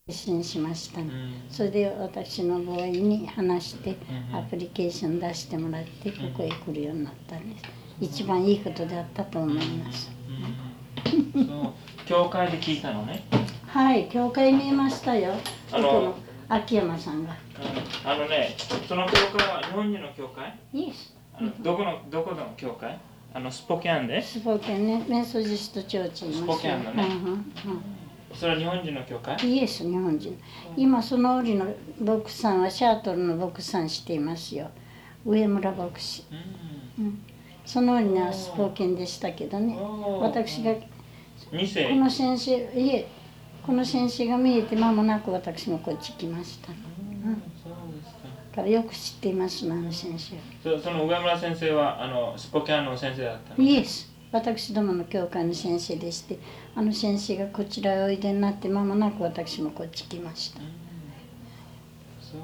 支援しましたね。それで私のボーイに話してアプリケーション出してもらってここへ来るようになったんです。一番いいことであったと思います。 そう、教会で聞いたのね。 はい、教会にいましたよ。この秋山さんが。 その教会は日本人の教会？ イエス。 どこの教会？スポケアンで？ スポケンね、メソジストチョーチにいますよ。 スポケアンのね。それは日本人の教会？ イエス、日本人。今その折の牧師さんはシャートルの牧師さんしていますよ。上村牧師。その折にはスポケンでしたけどね。私がこの先生、この先生が見えて間もなく私もこっち来ました。からよく知っています、あの先生。 その上村先生はスポケアンの先生だったの？ イエス。私どもの教会の先生でして、あの先生がこちらへおいでになって間もなく私もこっち来ました。 そう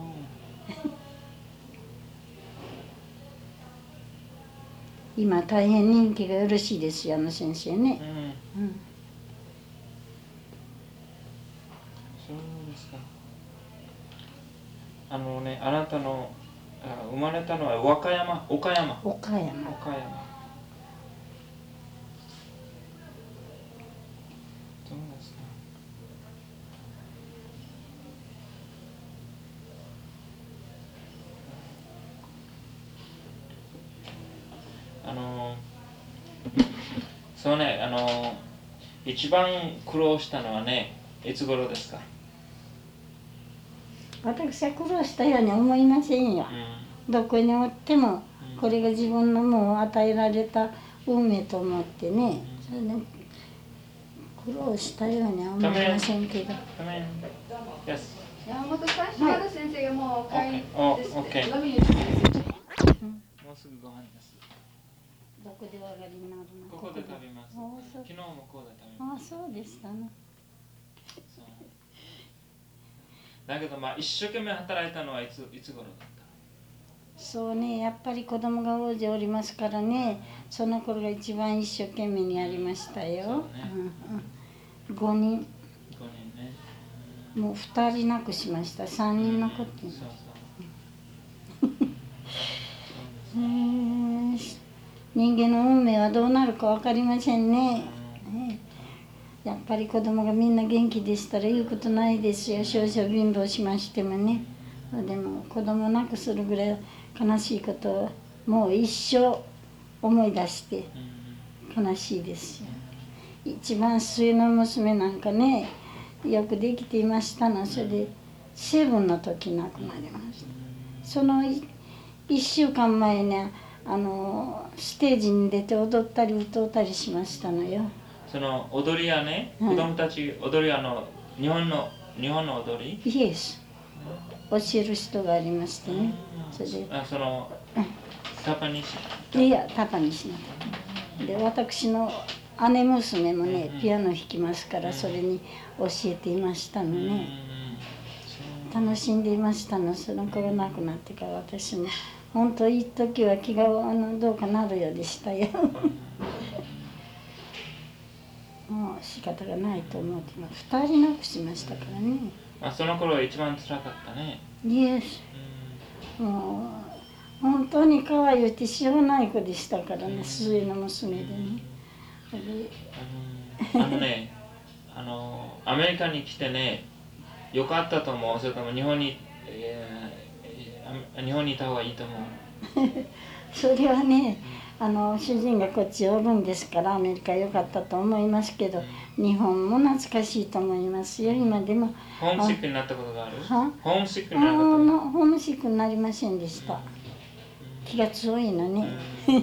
今大変人気がよろしいですよ、あの先生ね。 そうですか。あなたの生まれたのは岡山。 岡山。 そうですか。そうね、一番苦労したのはね、いつ頃ですか？ 私は苦労したように思いませんよ。どこにおってもこれが自分のもう与えられた運命と思ってね、それで苦労したようには思いませんけど。 山本さん、島田先生がもう帰りです。もうすぐご飯です。 どこでお上がりになるの？ ここで食べます。昨日もここで食べました。 そうでしたね。 だけど一生懸命働いたのはいつ頃だった？ そうね、やっぱり子供が大勢おりますからね、その頃が一番一生懸命にやりましたよ。5人。 ね。 もう2人亡くしました。3人残っています。人間の運命はどうなるか分かりませんね。やっぱり子供がみんな元気でしたら言うことないですよ。少々貧乏しましてもね。でも子供を亡くするぐらい悲しいことをもう一生思い出して悲しいですよ。一番末の娘なんかね、よくできていましたの。それで7の時亡くなりました。その1週間前ね、ステージに出て踊ったり歌ったりしましたのよ。 その踊りはね、子供たち踊りは日本の踊り？ イエス。教える人がありましてね。それでタパニシ？ いや、タパニシの時で、私の姉娘もねピアノ弾きますから、それに教えていましたのね。楽しんでいましたの。その頃亡くなってから私も本当一時は気がどうかなるようでしたよ。もう仕方がないと思ってます。2人亡くしましたからね。 その頃は一番辛かったね。 イエス。もう本当に可愛くてしょうがない子でしたからね、末の娘でね。 アメリカに来てね、よかったと思う？それとも日本にいた方がいいと思う？ それはね、主人がこっちおるんですからアメリカ良かったと思いますけど、日本も懐かしいと思いますよ、今でも。 ホームシックになったことがある？ホームシックになりませんでした。気が強いのね。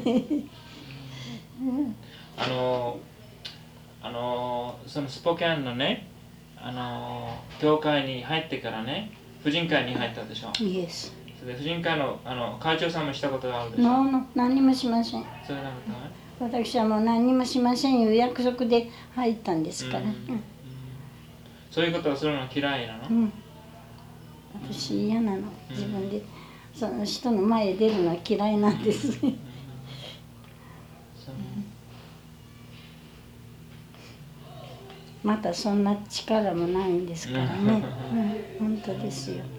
そのスポケアンのね、教会に入ってからね、婦人会に入ったでしょ。 イエス。 それで婦人会の会長さんもしたことがあるでしょ。 何にもしません。 それなことは？ 私はもう何にもしませんいう約束で入ったんですから。 そういうことをするの嫌いなの？ 私嫌なの。自分でその人の前へ出るのは嫌いなんです。 またそんな力もないんですからね、本当ですよ。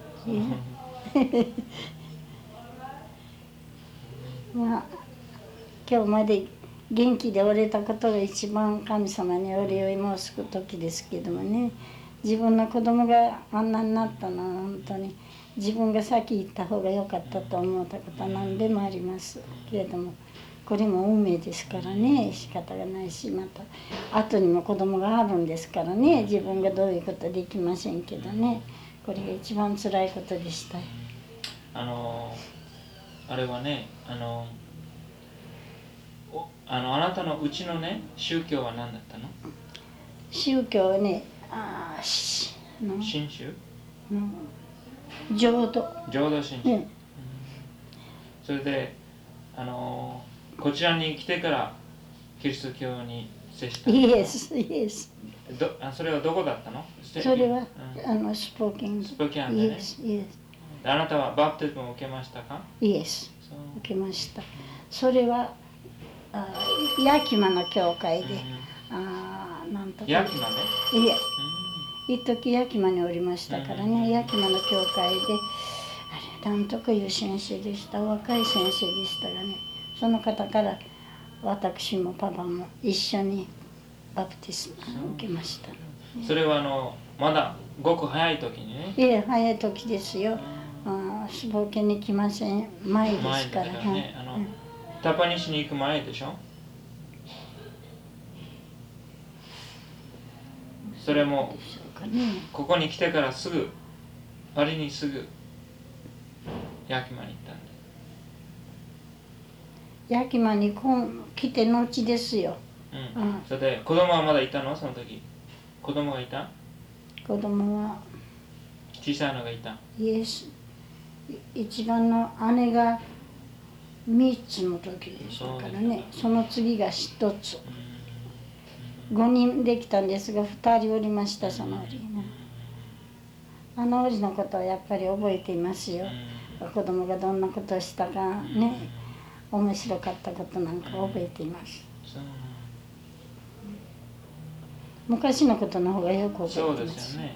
まあ今日まで元気でおれたことが一番神様にお礼を申す時ですけどもね、自分の子供があんなになったのは本当に自分が先行った方が良かったと思ったことは何でもありますけれども、これも運命ですからね、仕方がないし、また後にも子供があるんですからね、自分がどういうことはできませんけどね、これが一番つらいことでした。 あれはね、あなたのうちのね、宗教は何だったの？ 宗教はね、 真宗？ 浄土。 浄土真宗。それで、こちらに来てからキリスト教に接した。 イエス、イエス。 それはどこだったの？ それは、スポーケン。 スポーケンでね。イエス。あなたはバプテスマを受けましたか？ イエス。受けました。それはヤキマの教会で、なんとか。 ヤキマね。 いえ。一時ヤキマにおりましたからね、ヤキマの教会で、あれなんとかいう先生でした、若い先生でしたがね、その方から私もパパも一緒にバプテスマを受けました。 それはまだごく早い時にね。 いえ、早い時ですよ。スポーケンに来ません前ですからね。 タパニシに行く前でしょ。それもここに来てからすぐパリにすぐヤキマに行ったんで。 ヤキマに来て後ですよ。 それで子供はまだいたの？その時子供がいた？ 子供は小さいのがいた。 イエス一番の姉が3つの時でしたからね、その次が1つ。5人できたんですが2人おりました、その折ね。あの折のことはやっぱり覚えていますよ。子供がどんなことをしたかね、面白かったことなんか覚えています。昔のことの方がよく覚えています。 そうですよね。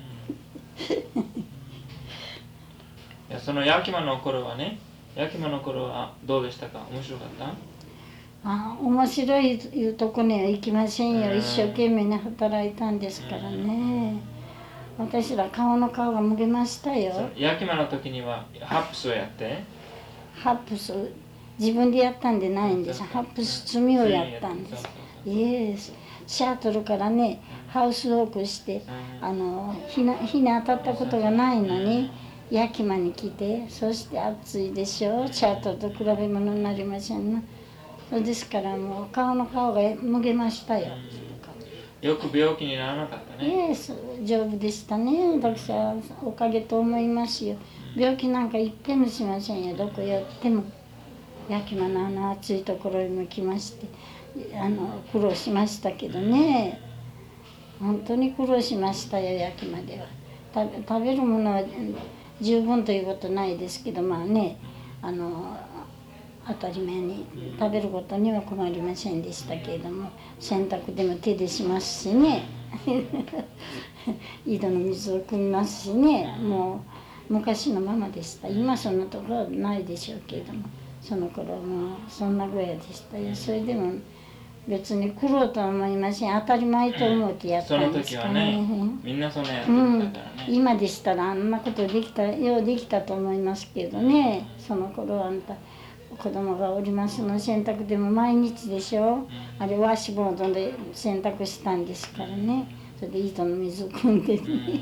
いや、そのヤキマの頃はね、ヤキマの頃はどうでしたか？面白かった？ 面白いいうとこには行きませんよ。一生懸命に働いたんですからね。私ら顔がむけましたよ。 ヤキマの時にはハップスをやって？ ハップス自分でやったんでないんです。ハップス積みをやったんです。イエス。シャトルからね、ハウスウォークして日に当たったことがないのにヤキマに来て、そして暑いでしょう。シャトルと比べ物になりませんな。そうですからもう顔がむけましたよ。 よく病気にならなかったね。 イエス、丈夫でしたね。私はおかげと思いますよ。病気なんかいっぺんもしませんよ。どこやっても。ヤキマの暑いところにも来まして苦労しましたけどね、本当に苦労しましたよ。ヤキマでは食べるものは十分ということないですけど、まあね、当たり前に食べることには困りませんでしたけれども、洗濯でも手でしますしね井戸の水を汲みますしね、もう昔のままでした。今そんなところはないでしょうけれども、その頃はもうそんなぐらいでしたよ。それでも別に苦労とは思いません。当たり前と思ってやったんですからね。 その時はね、みんなそんなやってたからね。 今でしたらあんなことようできたと思いますけどね。その頃あんた子供がおりますの洗濯でも毎日でしょ。あれワッシュボードで洗濯したんですからね。それで井戸の水を汲んでね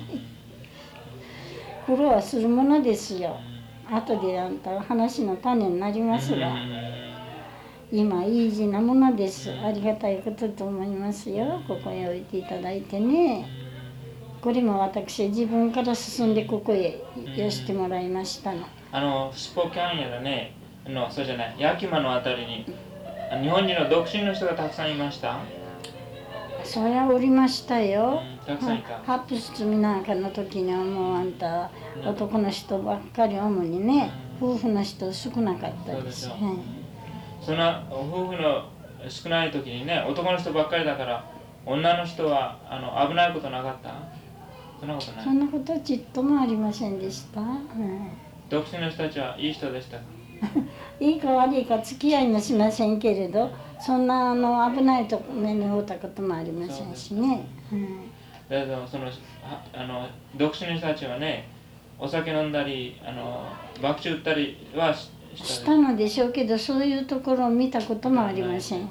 苦労はするものですよ。後であんた話の種になりますが、今イージーなものです。ありがたいことと思いますよ。ここへ置いていただいてね。これも私は自分から進んでここへ寄せてもらいましたの。 スポキャンやらね、そうじゃない、ヤキマのあたりに日本人の独身の人がたくさんいました？ そりゃおりましたよ。 たくさんいた。 ハップス積みなんかの時にはもうあんた男の人ばっかり主にね、夫婦の人少なかったです。 そんな夫婦の少ない時にね、男の人ばっかりだから女の人は危ないことなかった？そんなことない。 そんなことはちっともありませんでした。 独身の人たちはいい人でしたか？ いいか悪いか付き合いもしませんけれど、そんな危ないと目に遭ったこともありませんしね。 だけど独身の人たちはね、お酒飲んだり爆竹打ったりはしたのでしょうけど、そういうところを見たこともありません。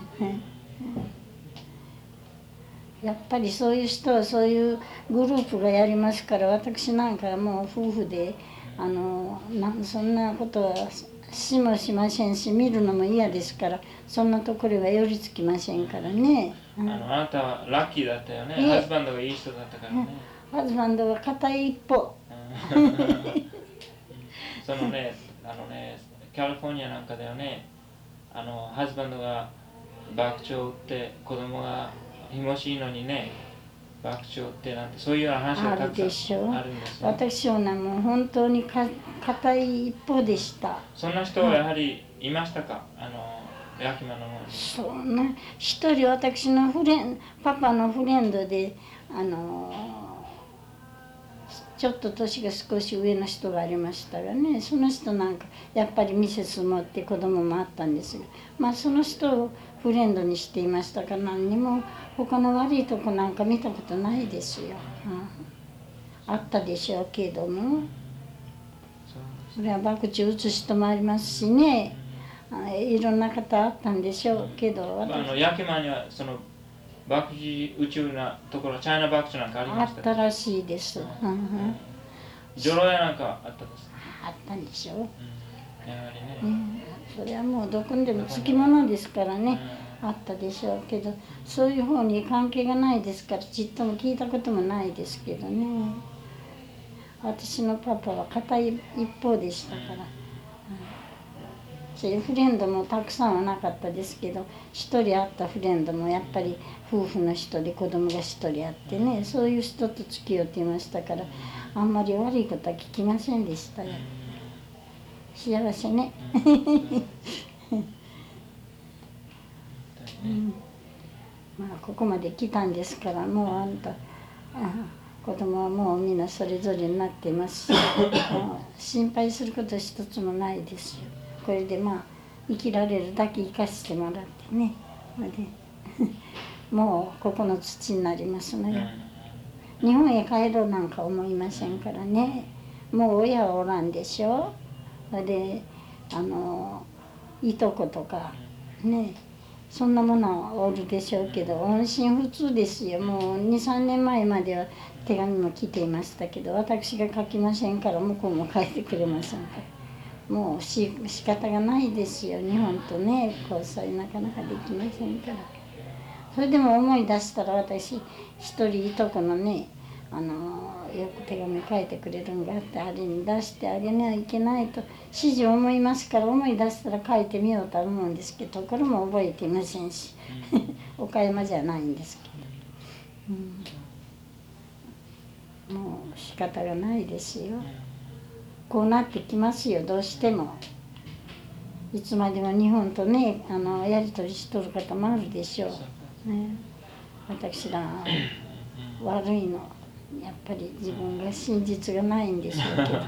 やっぱりそういう人はそういうグループがやりますから、私なんかはもう夫婦でそんなことはしもしませんし、見るのも嫌ですから、そんなところは寄りつきませんからね。 あなたはラッキーだったよね。ハズバンドがいい人だったからね。 ハズバンドが片一歩。 そのね、カリフォルニアなんかではね、ハズバンドが爆竹を打って子供がひもしいのにね、爆竹を打ってなんて、そういう話がたくさんあるんですよ。 私はもう本当に片一歩でした。 そんな人はやはりいましたか？ヤキマの方に。 そうね、一人私のパパのフレンドでちょっと年が少し上の人がありましたがね、その人なんかやっぱりミセス持って子供もあったんですが、その人をフレンドにしていましたから、何にも他の悪いとこなんか見たことないですよ。あったでしょうけども、それは爆竹打つ人もありますしね、いろんな方あったんでしょうけど、 ヤキマにはその爆竹宇宙なところ、チャイナ爆竹なんかありましたか？ あったらしいです。 ジョロ屋なんかあったですか？ あったんでしょう。 やはりね。 それはもうどこにでもつきものですからね、あったでしょうけど、そういう方に関係がないですから、ちっとも聞いたこともないですけどね。私のパパは片一方でしたから、そういうフレンドもたくさんはなかったですけど、一人あったフレンドもやっぱり夫婦の人で子供が一人あってね、そういう人と付き合っていましたから、あんまり悪いことは聞きませんでしたよ。幸せね。ここまで来たんですから、もうあんた子供はもうみんなそれぞれになっていますし、心配すること一つもないですよ。これで生きられるだけ生かしてもらってね、もうここの土になりますのよ。日本へ帰ろうなんか思いませんからね。もう親はおらんでしょ。でいとことかね、そんなものはおるでしょうけど、音信不通ですよ。もう 2,3 年前までは手紙も来ていましたけど、私が書きませんから向こうも書いてくれませんから、もう仕方がないですよ。日本とね交際なかなかできませんから。それでも思い出したら、私一人いとこのねよく手紙書いてくれるんがあって、あれに出してあげないといけないと指示を思いますから、思い出したら書いてみようと思うんですけど、ところも覚えていませんし岡山じゃないんですけど、もう仕方がないですよ。こうなってきますよ、どうしても。いつまでも日本とねやり取りしとる方もあるでしょう、ね、私ら悪いのやっぱり自分が真実がないんでしょうけど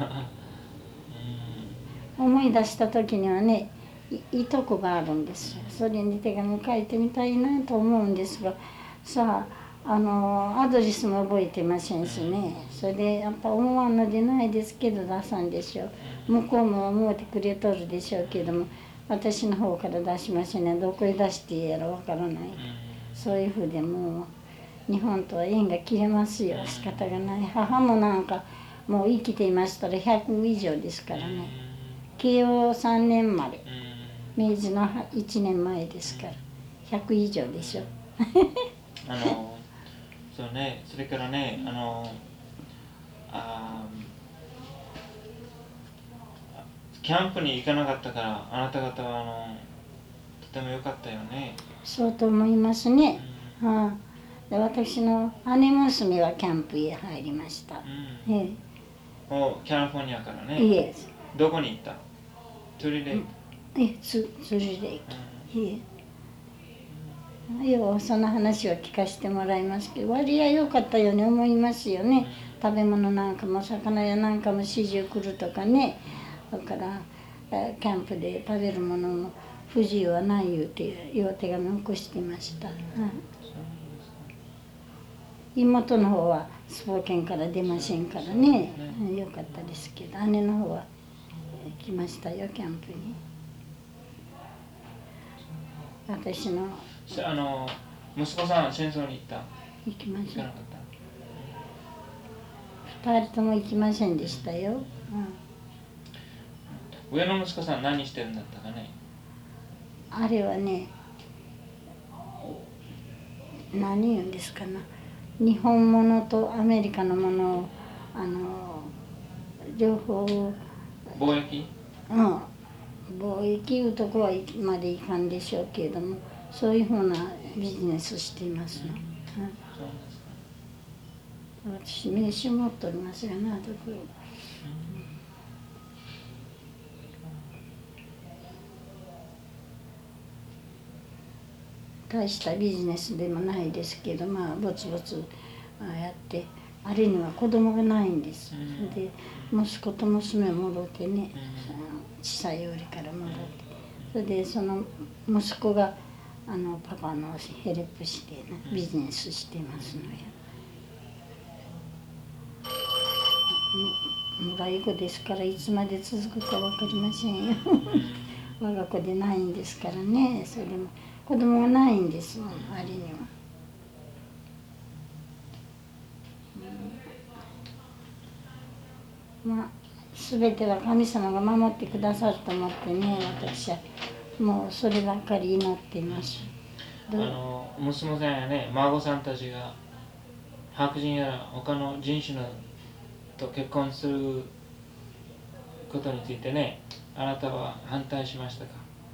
思い出した時にはね、いとこがあるんですよ。それに手紙書いてみたいなと思うんですが、さあアドレスも覚えてませんしね。それでやっぱ思わんのでないですけど出さんでしょう。向こうも思ってくれとるでしょうけども、私の方から出しませんね。どこへ出していいやらわからない。そういうふうでもう日本とは縁が切れますよ。仕方がない。母もなんかもう生きていましたら100以上ですからね。慶応3年生まれ、明治の1年前ですから100以上でしょそうね、それからねキャンプに行かなかったから、あなた方はとても良かったよね。 そうと思いますね。で私の姉娘はキャンプへ入りました。 キャリフォルニアからね。 いえ。 どこに行った？釣りで行った？ 釣りで行った。 その話は聞かせてもらいますけど、割合良かったように思いますよね。食べ物なんかも魚やなんかも始終来るとかね。だからキャンプで食べるものも不自由はない言うてお手紙を起こしていました。妹の方はスポーケンから出ませんからね、良かったですけど、姉の方は来ましたよ、キャンプに。私の息子さん戦争に行った？ 行きません。 行かなかった？ 2人とも行きませんでしたよ。 上の息子さん何してるんだったかね？ あれはね、何言うんですかな、日本ものとアメリカのものを両方貿易？ 貿易いうとこはまでいかんでしょうけれども、そういうふうなビジネスしていますの。私名刺持っておりますがな、ところ。大したビジネスでもないですけど、ぼつぼつやって、あれには子供がないんです。で息子と娘戻ってね、小さいよりから戻って、それでその息子がパパのヘルプして、ね、ビジネスしてますのよ。村い子ですからいつまで続くか分かりませんよ。我が子でないんですからね。それでも子供がないんですもん、あれには。全ては神様が守ってくださると思ってね、私はもうそればっかり祈っています。 娘さんやね、孫さんたちが白人や他の人種のと結婚することについてね、あなたは反対しましたか？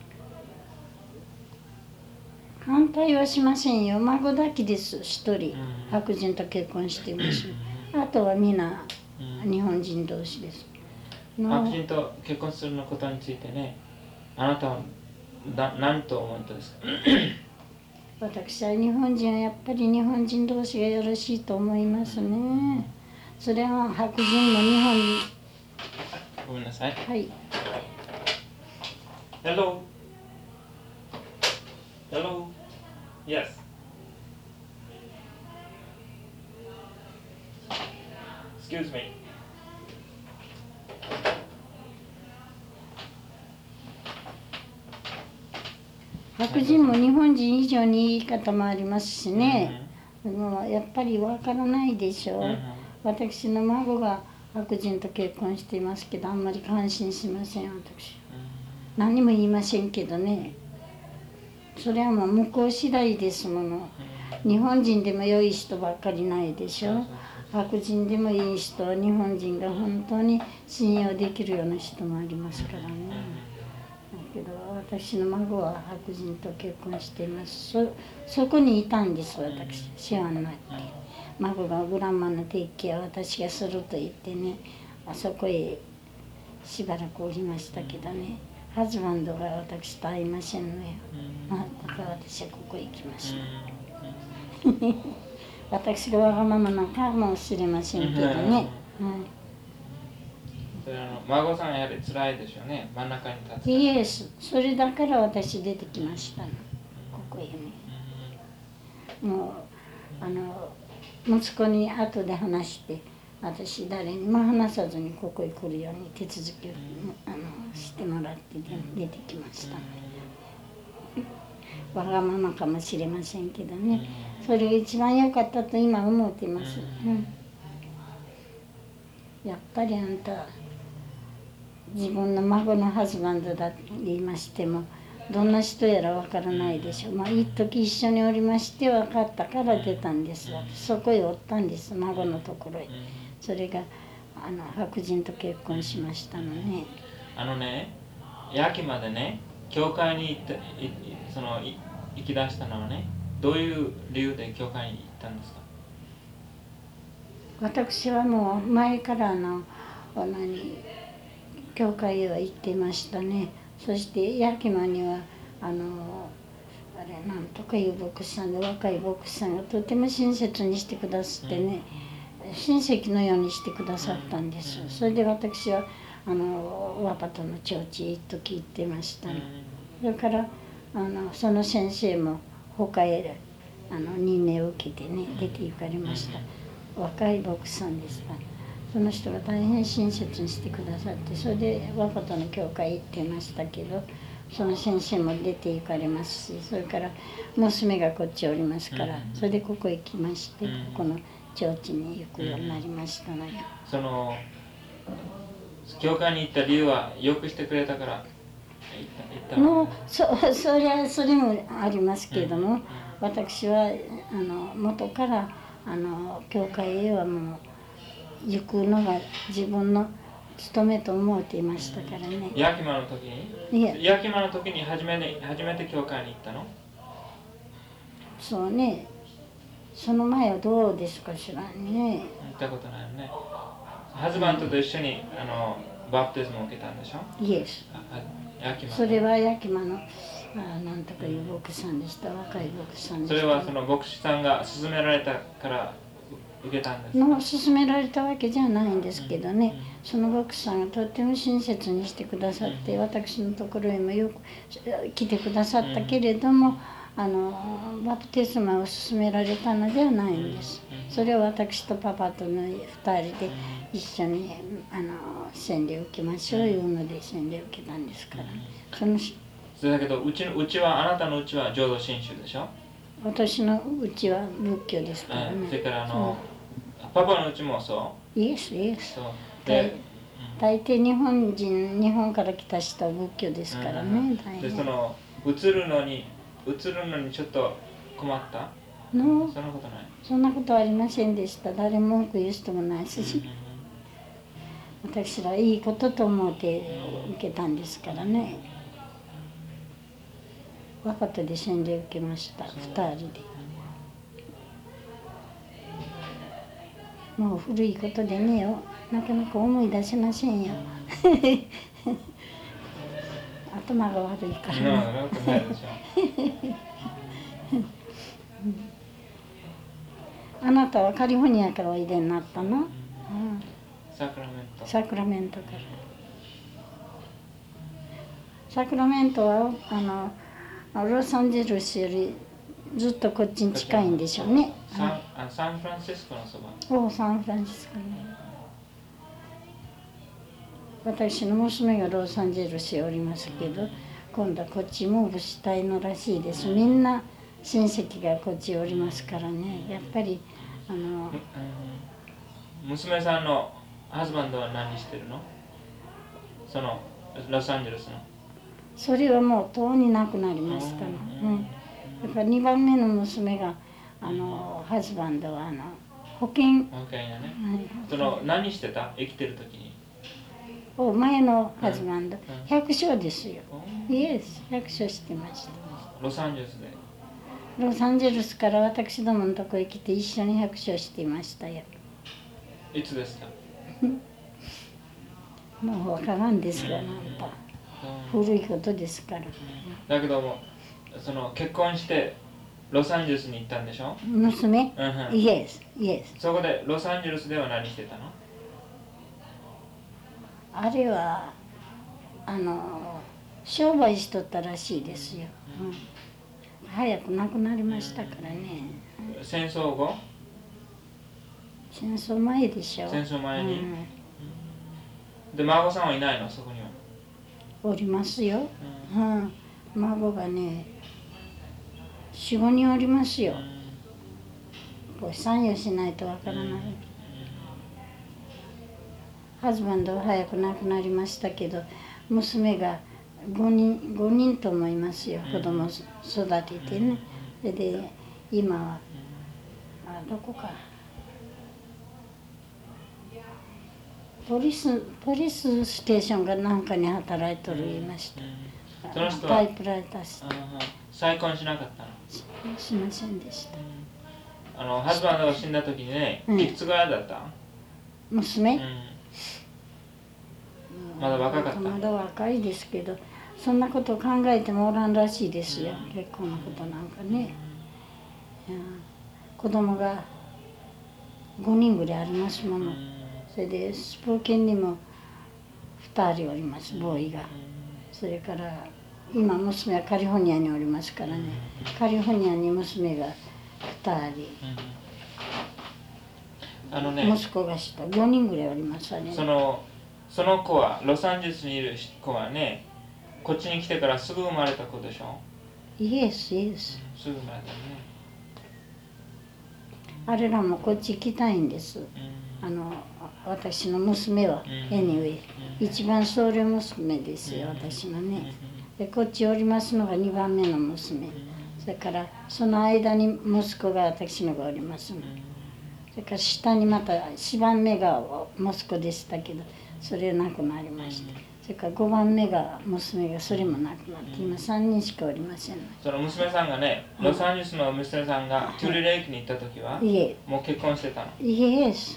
反対はしませんよ。孫だけです、一人、白人と結婚しています。あとは皆日本人同士です。 白人と結婚するのことについてね、あなたは何と思ったですか？ 私は日本人はやっぱり日本人同士がよろしいと思いますね。それは白人も日本人。 ごめんなさい。 はい。 Hello. Hello. Yes. Excuse me. 白人も日本人以上に言い方もありますしね、もうやっぱりわからないでしょう。私の孫が白人と結婚していますけど、あんまり感心しません、私。何も言いませんけどね。それはもう向こう次第ですもの。日本人でも良い人ばっかりないでしょ。白人でもいい人は日本人が本当に信用できるような人もありますからね。だけど私の孫は白人と結婚しています。そこにいたんです、私。知らない。孫がグランマの定期は私がすると言ってね、あそこへしばらくおりましたけどね、ハズバンドが私と会いませんのよ。だから私はここへ行きました。私がわがままなのかもしれませんけどね。 孫さんはやはり辛いでしょうね、真ん中に立つ。 イエス、それだから私出てきましたの、ここへね。もう息子に後で話して、私誰にも話さずにここへ来るように手続きをしてもらって出てきました。わがままかもしれませんけどね、それが一番良かったと今思っています。やっぱりあんた自分の孫のハズバンドだって言いましても、どんな人やらわからないでしょう。一時一緒におりまして分かったから出たんです。そこへおったんです、孫のところへ。それが白人と結婚しましたのね。 ヤキまでね、教会に行き出したのはね、どういう理由で教会に行ったんですか？ 私はもう前から教会へは行っていましたね。そしてヤキマにはれなんとかいう牧師さんで、若い牧師さんがとても親切にしてくださってね、親戚のようにしてくださったんです。それで私はワパトのチョーチへ一時行ってましたね。それからその先生も他へ任命を受けてね出て行かれました。若い牧師さんですが、その人が大変親切にしてくださって、それでワパトの教会行ってましたけど、その先生も出て行かれますし、それから娘がこっちおりますから、それでここへ来まして、ここのチョーチに行くようになりましたのよ。 その教会に行った理由はよくしてくれたから行ったの？ もうそれもありますけれども、私は元から教会へはもう行くのが自分の務めと思っていましたからね。 ヤキマの時に？ヤキマの時に初めて教会に行ったの？ そうね。その前はどうですかしらね。 行ったことないよね。ハズバンドと一緒にバプテスマを受けたんでしょ？ イエス。それはヤキマのなんとかいう牧師さんでした。若い牧師さんでした。 それはその牧師さんが勧められたから受けたんですか？ 勧められたわけじゃないんですけどね、その牧師さんがとっても親切にしてくださって、私のところへもよく来てくださったけれども、バプテスマを勧められたのではないんです。それを私とパパとの2人で一緒に洗礼を受けましょういうので洗礼を受けたんですから、 それだけどうちはあなたのうちは浄土真宗でしょ？ 私のうちは仏教ですからね。 それからパパのうちもそう？ イエス。 そうで大抵日本から来た人は仏教ですからね。 でその移るのにちょっと困った？そんなことない？ そんなことはありませんでした。誰も文句言う人もないし、私らいいことと思って受けたんですからね。若手で洗礼受けました、2人で。もう古いことでねよ、なかなか思い出せませんよ。頭が悪いからね。あなたはカリフォルニアからおいでになったの？サクラメントから。サクラメントはロサンゼルスよりずっとこっちに近いんでしょうね。 サンフランシスコのそば。 サンフランシスコね。私の娘がロサンゼルスへおりますけど、今度はこっちムーブしたいのらしいです。みんな親戚がこっちおりますからね。やっぱり娘さんのハズバンドは何してるの？そのロサンゼルスの。それはもうとうに亡くなりましたの。だから2番目の娘がハズバンドは保険やね。その何してた？生きてる時に。 前のハズバンド、百姓ですよ。イエス、百姓してました。 ロサンゼルスで。 ロサンゼルスから私どものとこへ来て一緒に百姓していましたよ。 いつですか？ もうわからんですが、なんか古いことですから。 だけどもその結婚してロサンゼルスに行ったんでしょ？ 娘？イエス。 そこでロサンゼルスでは何してたの？ あれは商売しとったらしいですよ。早く亡くなりましたからね。 戦争後？ 戦争前でしょ。 戦争前に。で孫さんはいないの？そこには。 おりますよ。孫がね4、5人おりますよ。こう参与しないとわからない。ハズバンドは早く亡くなりましたけど、娘が5人と思いますよ。子供育ててね。それで今はどこかポリスステーションがなんかに働いとる言いました。 その人はタイプライターして。 再婚しなかったの？しませんでした。 ハズバンドが死んだ時にね、いくつぐらいだった？ 娘？ まだ若かった？ まだ若いですけど、 そんなことを考えてもおらんらしいですよ、結婚のことなんかね。子供が5人ぐらいありますもの。それでスポーケンにも2人おります、ボーイが。それから今娘はカリフォルニアにおりますからね、カリフォルニアに娘が2人、息子が1人、5人ぐらいおりますわね。 その子は、ロサンゼルスにいる子はね、こっちに来てからすぐ生まれた子でしょ。 イエス、イエス。 すぐ生まれたね。 あれらもこっち行きたいんです。私の娘は、anyway、一番総領娘ですよ、私のね。でこっちおりますのが2番目の娘。それからその間に息子が私のがおりますの。それから下にまた4番目が息子でしたけど、それ亡くなりまして。それから5番目が娘が、それも亡くなって、今3人しかおりません。 その娘さんがね、ロサンゼルスの娘さんがトゥルレイクに行った時は、もう結婚してたの。 イエス。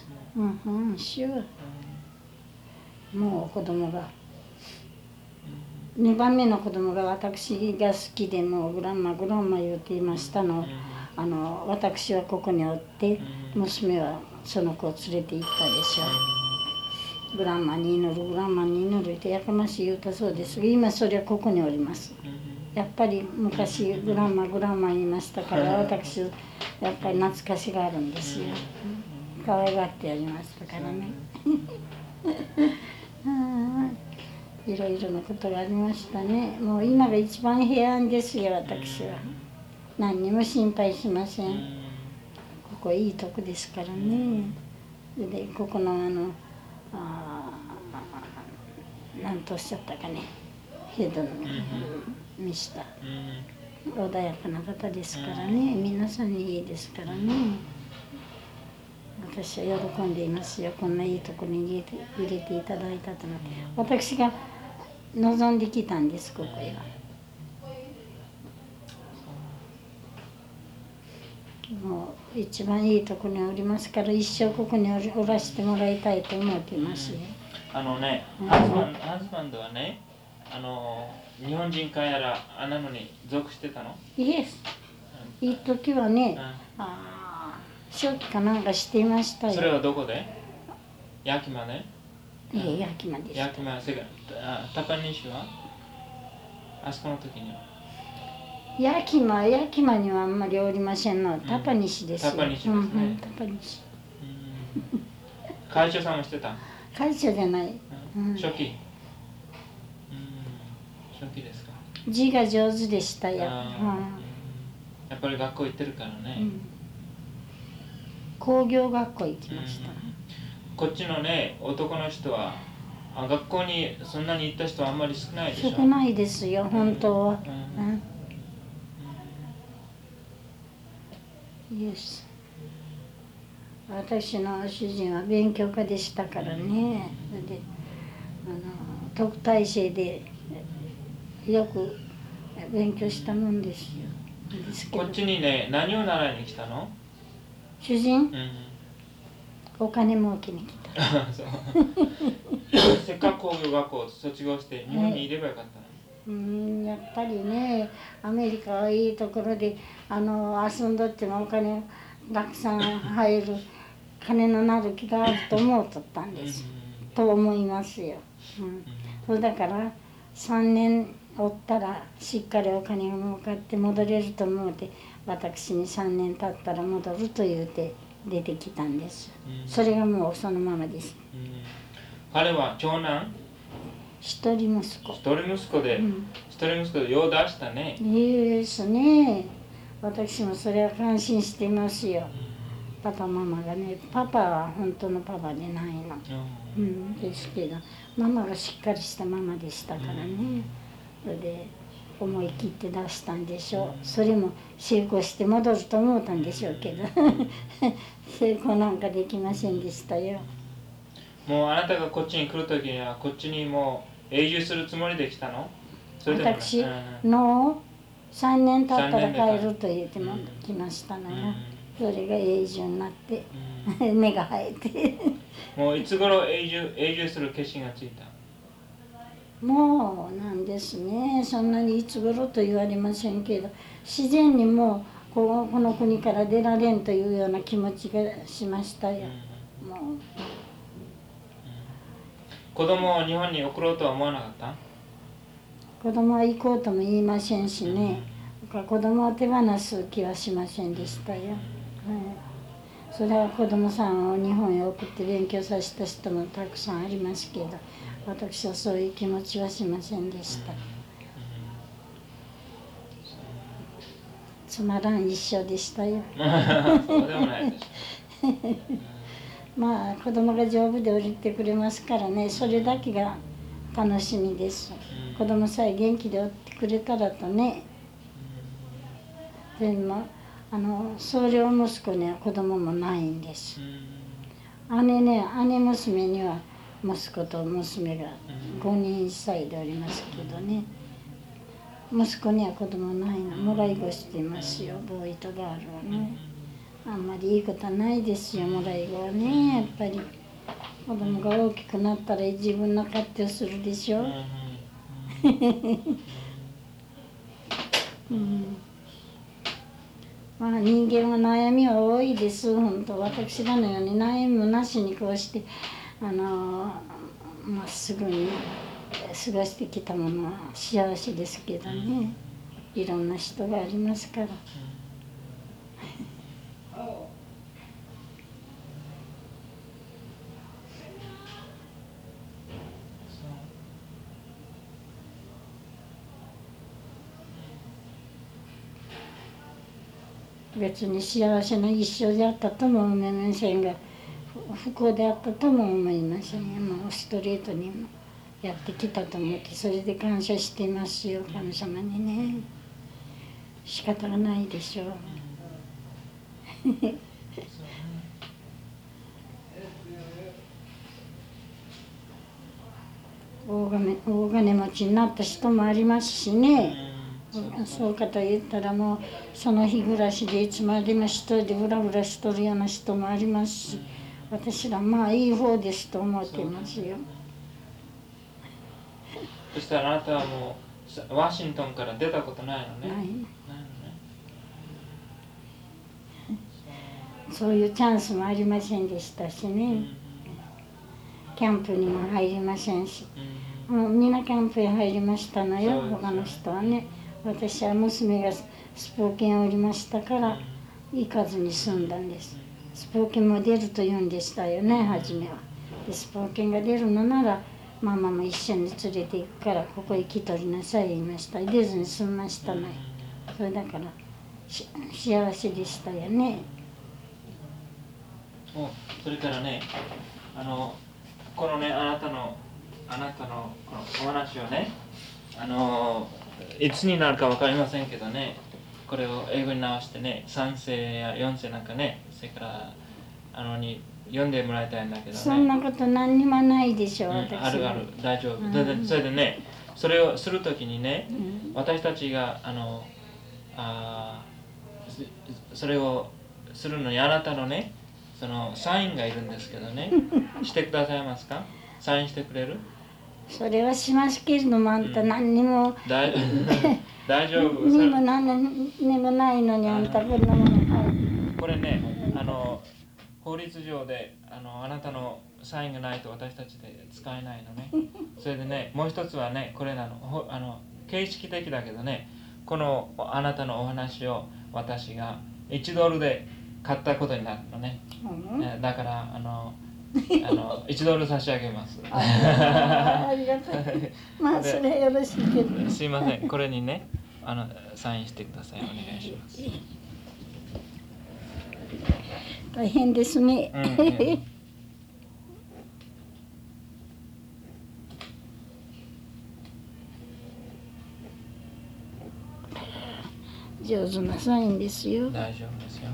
もう子供が。2番目の子供が私が好きで、もうグランマ言うていましたの。私はここにおって、娘はその子を連れて行ったでしょう。グランマに祈るってやかましい言うたそうですが、今それはここにおります。やっぱり昔グランマ言いましたから、私やっぱり懐かしがあるんですよ。可愛がってやりましたからね。いろいろなことがありましたね。もう今が一番平安ですよ、私は。何にも心配しません。ここいいとこですからね。でここの何とおっしゃったかね、ヘドのミスター、穏やかな方ですからね、皆さんにいいですからね。私は喜んでいますよ、こんないいところに入れていただいたとなって。私が望んできたんです、ここへは。もう一番いいところにおりますから、一生ここにおらせてもらいたいと思っていますよ。 ハズバンドはね、日本人かやらなのに属してたの？ イエス。いい時はね、正気かなんかしていましたよ。 それはどこで？ヤキマね？ ヤキマでした。 ヤキマ、タパニシは？あそこの時には？ヤキマにはあんまりおりませんの。タパニシですよ。 タパニシですね。 タパニシ。 会長さんもしてた？ 会長じゃない。 初期。初期ですか？ 字が上手でしたよ。 やっぱり学校行ってるからね。 工業学校行きました。 こっちのね、男の人は学校にそんなに行った人はあんまり少ないでしょ？ 少ないですよ、本当は。イエス。私の主人は勉強家でしたからね。で特待生でよく勉強したもんですよ。 こっちにね、何を習いに来たの？ 主人？お金儲けに来た。 せっかく工業学校を卒業して日本にいればよかったの？ やっぱりね、アメリカはいいところで遊んどってもお金たくさん入る金のなる気があると思うとったんです、と思いますよ。そうだから3年おったらしっかりお金が儲かって戻れると思うて、私に3年経ったら戻ると言うて出てきたんです。それがもうそのままです。 彼は長男？ 一人息子。 一人息子でよう出したね。 いいですね。私もそれは感心していますよ。パパママがね、パパは本当のパパでないの。ですけど、ママがしっかりしたママでしたからね。それで思い切って出したんでしょう。それも成功して戻ると思ったんでしょうけど成功なんかできませんでしたよ。 もうあなたがこっちに来る時にはこっちにもう永住するつもりで来たの？ 私の3年経ったら帰ると言っても来ましたのよ。それが永住になって根が生えてもういつ頃永住する決心がついた？ もうなんですね、そんなにいつ頃と言われませんけど、自然にもうこの国から出られんというような気持ちがしましたよ。もう子供を日本に送ろうとは思わなかった？ 子供は行こうとも言いませんしね、子供を手放す気はしませんでしたよ。それは子供さんを日本へ送って勉強させた人もたくさんありますけど、私はそういう気持ちはしませんでした。つまらん一生でしたよ。 そうでもないです。 まあ子供が丈夫で降りてくれますからね、それだけが楽しみです。子供さえ元気でおってくれたらとね。でも総領息子には子供もないんです。姉娘には息子と娘が5人1歳でおりますけどね、息子には子供ないの、もらい子してますよ、ボーイとガールはね。あんまりいいことはないですよ、もらい子はね。やっぱり子供が大きくなったら自分の勝手をするでしょ。まあ人間は悩みは多いです。本当私らのように悩みもなしにこうしてまっすぐに過ごしてきたものは幸せですけどね、いろんな人がありますから。別に幸せな一生であったとも思いませんが、不幸であったとも思いませんよ。もうストレートにもやってきたと思って、それで感謝していますよ、神様にね。仕方がないでしょう。大金持ちになった人もありますしね。そうかと言ったらもうその日暮らしでいつまでも一人でブラブラしとるような人もありますし、私らまあいい方ですと思っていますよ。 そしたらあなたはもうワシントンから出たことないのね。 ない。そういうチャンスもありませんでしたしね。キャンプにも入りませんし、もうみんなキャンプへ入りましたのよ、他の人はね。私は娘がスポーケンおりましたから行かずに済んだんです。スポーケンも出ると言うんでしたよね、初めは。でスポーケンが出るのならママも一緒に連れて行くからここへ来とりなさい言いました。出ずに済みましたのよ。それだから幸せでしたよね。 それからね、このね、あなたのこのお話をね、いつになるか分かりませんけどね、これを英語に直してね、3世や4世なんかね、それからに読んでもらいたいんだけどね。 そんなこと何にもないでしょ、私は。 あるある、大丈夫。それでね、それをするときにね、私たちがそれをするのにあなたのね、そのサインがいるんですけどね、してくださいますか？サインしてくれる？ それはしますけれども、あんた何にも大丈夫。 にも何にもないのにあんたこんなもの。 これね、法律上であなたのサインがないと私たちで使えないのね。それでね、もう一つはね、これなの、形式的だけどね、このあなたのお話を私が$1で買ったことになるのね。だから$1差し上げます。 ありがたい。まあそれよろしいけど。 すいません、これにねサインしてください。お願いします。 大変ですね。上手なサインですよ。 大丈夫ですよ。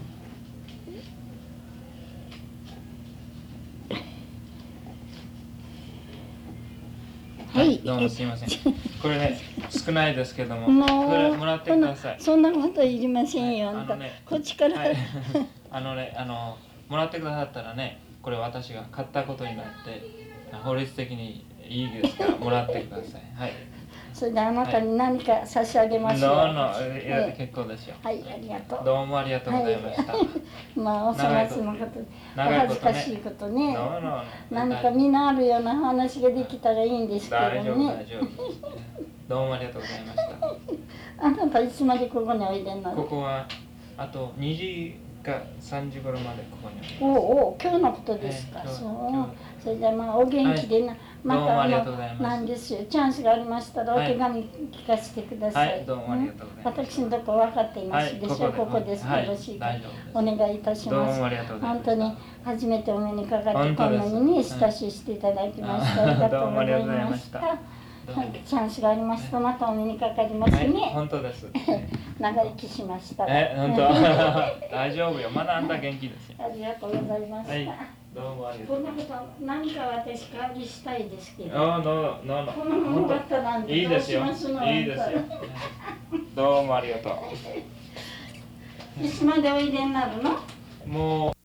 はい、どうもすいません。これね、少ないですけども、これもらってください。 そんなこといりませんよ、あんた。こっちから。 もらってくださったらね、 これ私が買ったことになって、法律的にいいですからもらってください。はい。 それであなたに何か差し上げますよ。 結構ですよ。 はい、ありがとう。 どうもありがとうございました。 まあお粗末のことで、お恥ずかしいことね。何か身のあるような話ができたらいいんですけどね。 大丈夫。どうもありがとうございました。 あなたいつまでここにおいでになる？ ここはあと2時か3時頃までここにおいで。お、今日のことですか。そう。それでまあお元気でな、またなんですよ。チャンスがありましたらお手紙聞かせてください。 どうもありがとうございます。 私のとこ分かっていますでしょ。ここです。よろしいか。お願いいたします。本当に初めてお目にかかってこんなにね親ししていただきましてありがとうございました。チャンスがありますとまたお目にかかりますね。 本当です。 長生きしました。 本当。大丈夫よ。まだあんた元気ですよ。 ありがとうございました。 どうもありがとう。 こんなこと何か私代わりしたいですけど。 このままだったらいいですよ。いいですよ。どうもありがとう。 いつまでおいでになるの？ もう